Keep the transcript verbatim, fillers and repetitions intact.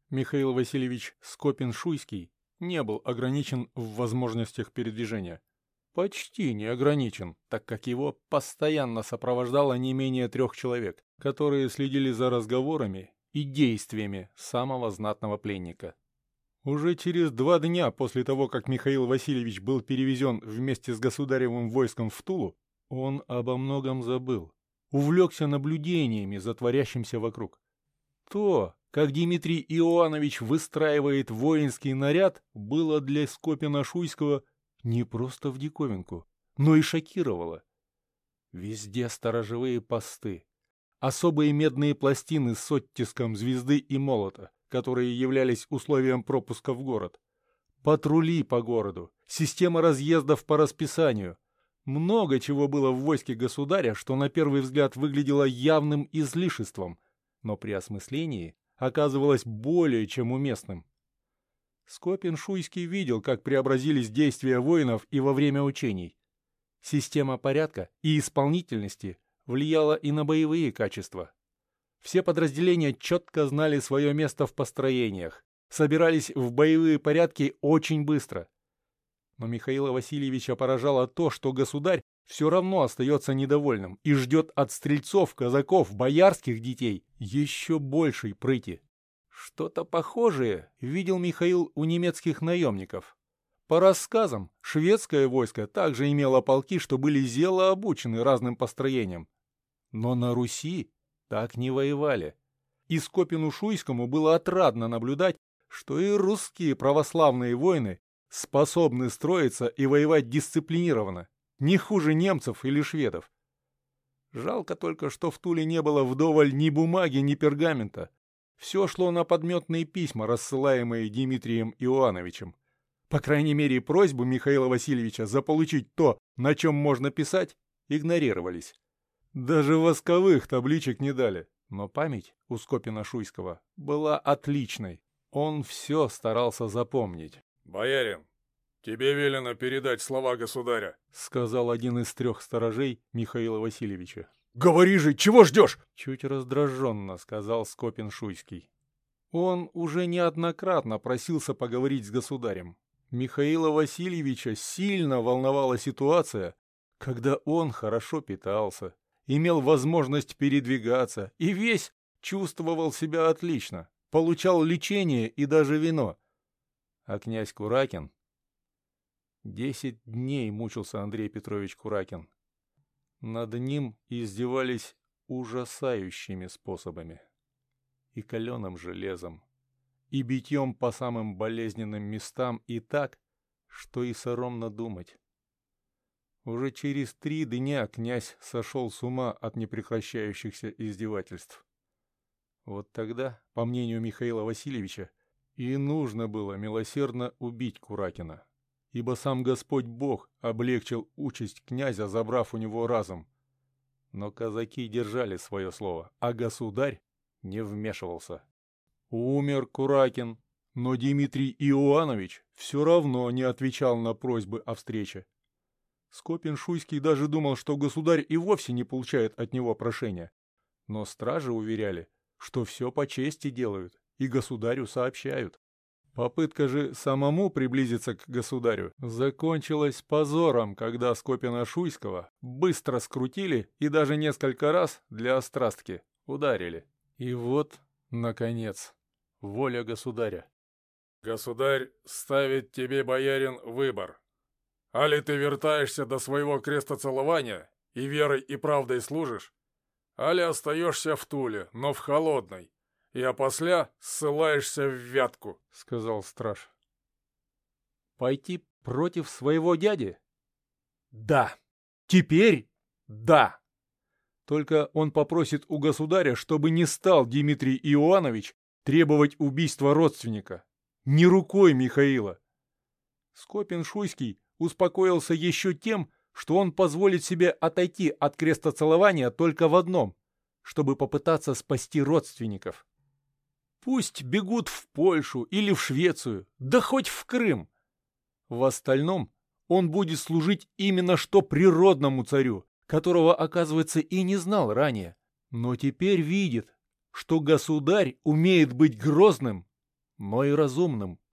Михаил Васильевич Скопин-Шуйский не был ограничен в возможностях передвижения. Почти не ограничен, так как его постоянно сопровождало не менее трех человек, которые следили за разговорами и действиями самого знатного пленника. Уже через два дня после того, как Михаил Васильевич был перевезен вместе с государевым войском в Тулу, он обо многом забыл, увлекся наблюдениями за творящимся вокруг. То, как Дмитрий Иоанович выстраивает воинский наряд, было для Скопина-Шуйского не просто в диковинку, но и шокировало. Везде сторожевые посты, особые медные пластины с оттиском звезды и молота, которые являлись условием пропуска в город, патрули по городу, система разъездов по расписанию. Много чего было в войске государя, что на первый взгляд выглядело явным излишеством, но при осмыслении оказывалось более чем уместным. Скопин-Шуйский видел, как преобразились действия воинов и во время учений. Система порядка и исполнительности влияла и на боевые качества. Все подразделения четко знали свое место в построениях, собирались в боевые порядки очень быстро. Но Михаила Васильевича поражало то, что государь все равно остается недовольным и ждет от стрельцов, казаков, боярских детей еще большей прыти. Что-то похожее видел Михаил у немецких наемников. По рассказам, шведское войско также имело полки, что были зело обучены разным построениям. Но на Руси так не воевали. И Скопину-Шуйскому было отрадно наблюдать, что и русские православные воины способны строиться и воевать дисциплинированно, не хуже немцев или шведов. Жалко только, что в Туле не было вдоволь ни бумаги, ни пергамента. Все шло на подметные письма, рассылаемые Дмитрием Иоановичем. По крайней мере, просьбу Михаила Васильевича заполучить то, на чем можно писать, игнорировались. Даже восковых табличек не дали. Но память у Скопина-Шуйского была отличной. Он все старался запомнить. «Боярин, тебе велено передать слова государя», — сказал один из трех сторожей Михаила Васильевича. «Говори же, чего ждешь?» — чуть раздраженно сказал Скопин-Шуйский. Он уже неоднократно просился поговорить с государем. Михаила Васильевича сильно волновала ситуация, когда он хорошо питался, имел возможность передвигаться и весь чувствовал себя отлично, получал лечение и даже вино. А князь Куракин... Десять дней мучился Андрей Петрович Куракин. Над ним издевались ужасающими способами. И каленым железом, и битьем по самым болезненным местам, и так, что и соромно думать. Уже через три дня князь сошел с ума от непрекращающихся издевательств. Вот тогда, по мнению Михаила Васильевича, и нужно было милосердно убить Куракина, ибо сам Господь Бог облегчил участь князя, забрав у него разум. Но казаки держали свое слово, а государь не вмешивался. Умер Куракин, но Дмитрий Иоанович все равно не отвечал на просьбы о встрече. Скопин-Шуйский даже думал, что государь и вовсе не получает от него прошения. Но стражи уверяли, что все по чести делают и государю сообщают. Попытка же самому приблизиться к государю закончилась позором, когда Скопина-Шуйского быстро скрутили и даже несколько раз для острастки ударили. И вот, наконец, воля государя. «Государь ставит тебе, боярин, выбор. Али ты вертаешься до своего крестоцелования и верой и правдой служишь, али остаешься в Туле, но в холодной, и опосля ссылаешься в Вятку», — сказал страж. «Пойти против своего дяди? Да. Теперь да. Только он попросит у государя, чтобы не стал Дмитрий Иоанович требовать убийства родственника. Не рукой Михаила». Скопин-Шуйский успокоился еще тем, что он позволит себе отойти от крестоцелования только в одном, чтобы попытаться спасти родственников. Пусть бегут в Польшу или в Швецию, да хоть в Крым. В остальном он будет служить именно что природному царю, которого, оказывается, и не знал ранее, но теперь видит, что государь умеет быть грозным но и разумным.